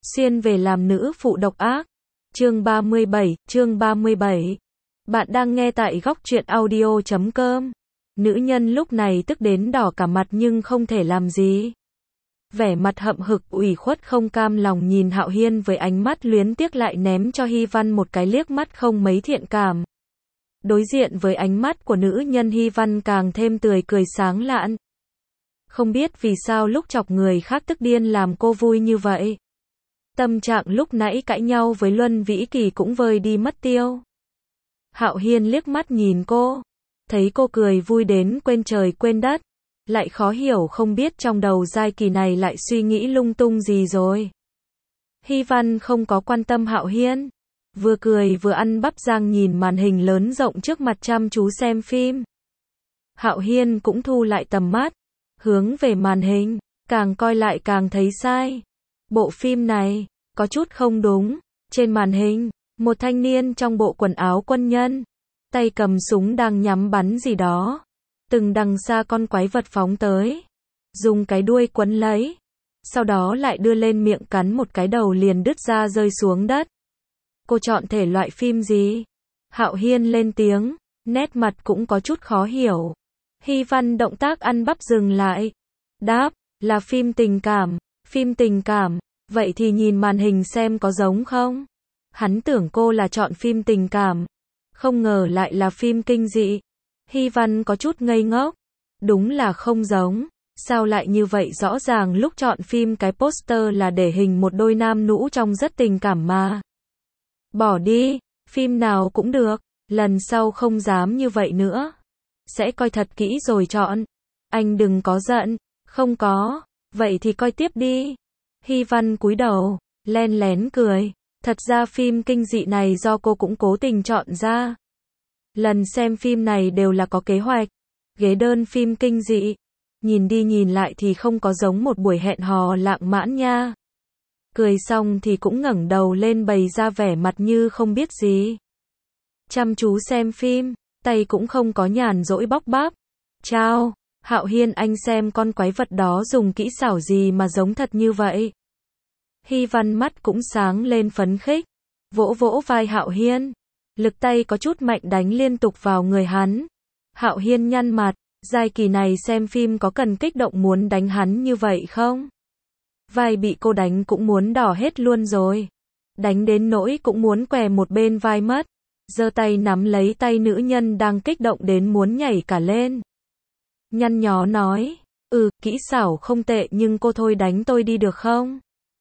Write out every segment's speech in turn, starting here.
Xuyên về làm nữ phụ độc ác. Chương 37. Bạn đang nghe tại góc truyện audio.com. Nữ nhân lúc này tức đến đỏ cả mặt nhưng không thể làm gì. Vẻ mặt hậm hực ủy khuất không cam lòng nhìn Hạo Hiên với ánh mắt luyến tiếc lại ném cho Hy Văn một cái liếc mắt không mấy thiện cảm. Đối diện với ánh mắt của nữ nhân, Hy Văn càng thêm tươi cười sáng lạn. Không biết vì sao lúc chọc người khác tức điên làm cô vui như vậy. Tâm trạng lúc nãy cãi nhau với Luân Vĩ Kỳ cũng vơi đi mất tiêu. Hạo Hiên liếc mắt nhìn cô, thấy cô cười vui đến quên trời quên đất, lại khó hiểu không biết trong đầu Giai Kỳ này lại suy nghĩ lung tung gì rồi. Hy Văn không có quan tâm Hạo Hiên, vừa cười vừa ăn bắp rang nhìn màn hình lớn rộng trước mặt chăm chú xem phim. Hạo Hiên cũng thu lại tầm mắt, hướng về màn hình, càng coi lại càng thấy sai. Bộ phim này có chút không đúng. Trên màn hình, một thanh niên trong bộ quần áo quân nhân, tay cầm súng đang nhắm bắn gì đó. Từng đằng xa con quái vật phóng tới, dùng cái đuôi quấn lấy, sau đó lại đưa lên miệng cắn một cái đầu liền đứt ra rơi xuống đất. Cô chọn thể loại phim gì? Hạo Hiên lên tiếng, nét mặt cũng có chút khó hiểu. Hy Văn động tác ăn bắp dừng lại, đáp, là phim tình cảm. Phim tình cảm, vậy thì nhìn màn hình xem có giống không? Hắn tưởng cô là chọn phim tình cảm, không ngờ lại là phim kinh dị. Hy Văn có chút ngây ngốc, đúng là không giống, sao lại như vậy, rõ ràng lúc chọn phim cái poster là để hình một đôi nam nữ trông rất tình cảm mà. Bỏ đi, phim nào cũng được, lần sau không dám như vậy nữa. Sẽ coi thật kỹ rồi chọn. Anh đừng có giận, không có. Vậy thì coi tiếp đi. Hy Văn cúi đầu, len lén cười. Thật ra phim kinh dị này do cô cũng cố tình chọn ra. Lần xem phim này đều là có kế hoạch. Ghế đơn phim kinh dị. Nhìn đi nhìn lại thì không có giống một buổi hẹn hò lãng mạn nha. Cười xong thì cũng ngẩng đầu lên bày ra vẻ mặt như không biết gì. Chăm chú xem phim, tay cũng không có nhàn rỗi bóc bắp. Chao. Hạo Hiên, anh xem con quái vật đó dùng kỹ xảo gì mà giống thật như vậy? Hy Văn mắt cũng sáng lên phấn khích, vỗ vỗ vai Hạo Hiên, lực tay có chút mạnh đánh liên tục vào người hắn. Hạo Hiên nhăn mặt, Giai Kỳ này xem phim có cần kích động muốn đánh hắn như vậy không? Vai bị cô đánh cũng muốn đỏ hết luôn rồi, đánh đến nỗi cũng muốn què một bên vai mất, giơ tay nắm lấy tay nữ nhân đang kích động đến muốn nhảy cả lên. Nhăn nhó nói, kỹ xảo không tệ nhưng cô thôi đánh tôi đi được không?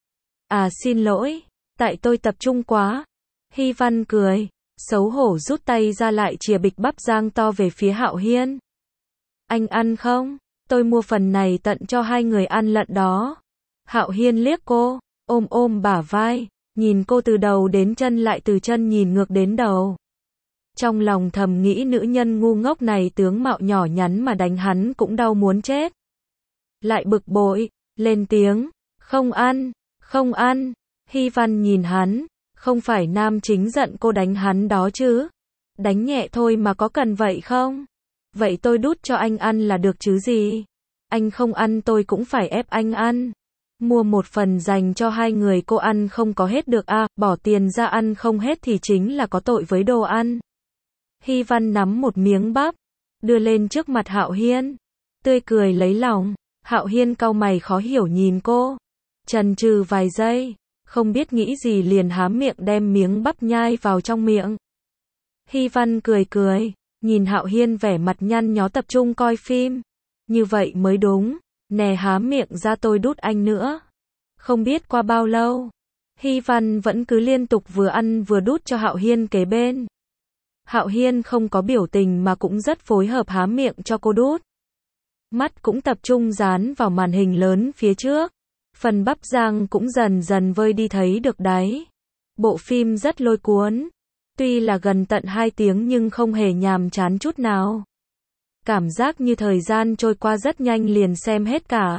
À xin lỗi, tại tôi tập trung quá. Hy Văn cười, xấu hổ rút tay ra lại chìa bịch bắp rang to về phía Hạo Hiên. Anh ăn không? Tôi mua phần này tận cho hai người ăn lận đó. Hạo Hiên liếc cô, ôm bả vai, nhìn cô từ đầu đến chân lại từ chân nhìn ngược đến đầu. Trong lòng thầm nghĩ nữ nhân ngu ngốc này tướng mạo nhỏ nhắn mà đánh hắn cũng đau muốn chết. Lại bực bội, lên tiếng, không ăn. Hy Văn nhìn hắn, không phải nam chính giận cô đánh hắn đó chứ. Đánh nhẹ thôi mà có cần vậy không? Vậy tôi đút cho anh ăn là được chứ gì? Anh không ăn tôi cũng phải ép anh ăn. Mua một phần dành cho hai người cô ăn không có hết được à, bỏ tiền ra ăn không hết thì chính là có tội với đồ ăn. Hy Văn nắm một miếng bắp, đưa lên trước mặt Hạo Hiên, tươi cười lấy lòng. Hạo Hiên cau mày khó hiểu nhìn cô, chần chừ vài giây, không biết nghĩ gì liền há miệng đem miếng bắp nhai vào trong miệng. Hy Văn cười, nhìn Hạo Hiên vẻ mặt nhăn nhó tập trung coi phim, như vậy mới đúng, nè há miệng ra tôi đút anh nữa. Không biết qua bao lâu, Hy Văn vẫn cứ liên tục vừa ăn vừa đút cho Hạo Hiên kế bên. Hạo Hiên không có biểu tình mà cũng rất phối hợp há miệng cho cô đút. Mắt cũng tập trung dán vào màn hình lớn phía trước. Phần bắp rang cũng dần dần vơi đi thấy được đáy. Bộ phim rất lôi cuốn. Tuy là gần tận 2 tiếng nhưng không hề nhàm chán chút nào. Cảm giác như thời gian trôi qua rất nhanh liền xem hết cả.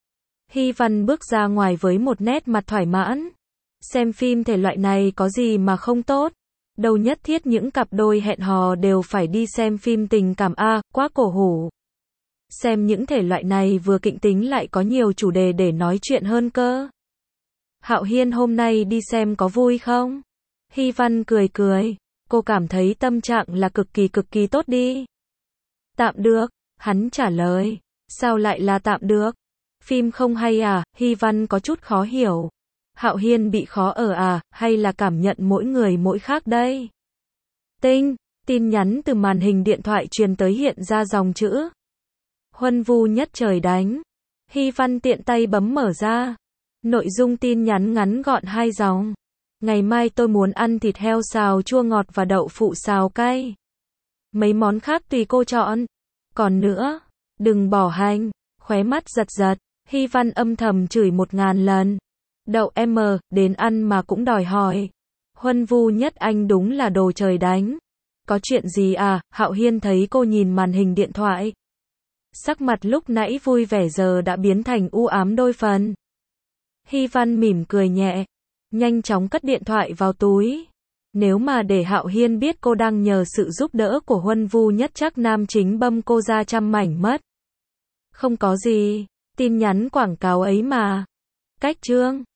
Hy Văn bước ra ngoài với một nét mặt thoải mãn. Xem phim thể loại này có gì mà không tốt. Đâu nhất thiết những cặp đôi hẹn hò đều phải đi xem phim tình cảm a, quá cổ hủ. Xem những thể loại này vừa kịch tính lại có nhiều chủ đề để nói chuyện hơn cơ. Hạo Hiên hôm nay đi xem có vui không? Hy Văn cười cười. Cô cảm thấy tâm trạng là cực kỳ tốt đi. Tạm được, hắn trả lời. Sao lại là tạm được? Phim không hay à? Hy Văn có chút khó hiểu. Hạo Hiên bị khó ở à, hay là cảm nhận mỗi người mỗi khác đây? Tinh, tin nhắn từ màn hình điện thoại truyền tới hiện ra dòng chữ. Huân vu nhất trời đánh. Hy Văn tiện tay bấm mở ra. Nội dung tin nhắn ngắn gọn 2 dòng. Ngày mai tôi muốn ăn thịt heo xào chua ngọt và đậu phụ xào cay. Mấy món khác tùy cô chọn. Còn nữa, đừng bỏ hành. Khóe mắt giật giật. Hy Văn âm thầm chửi 1000 lần. Đậu em đến ăn mà cũng đòi hỏi. Huân vu nhất anh đúng là đồ trời đánh. Có chuyện gì à? Hạo Hiên thấy cô nhìn màn hình điện thoại. Sắc mặt lúc nãy vui vẻ giờ đã biến thành u ám đôi phần. Hy Văn mỉm cười nhẹ. Nhanh chóng cất điện thoại vào túi. Nếu mà để Hạo Hiên biết cô đang nhờ sự giúp đỡ của Huân vu nhất chắc nam chính băm cô ra trăm mảnh mất. Không có gì. Tin nhắn quảng cáo ấy mà. Cách chương.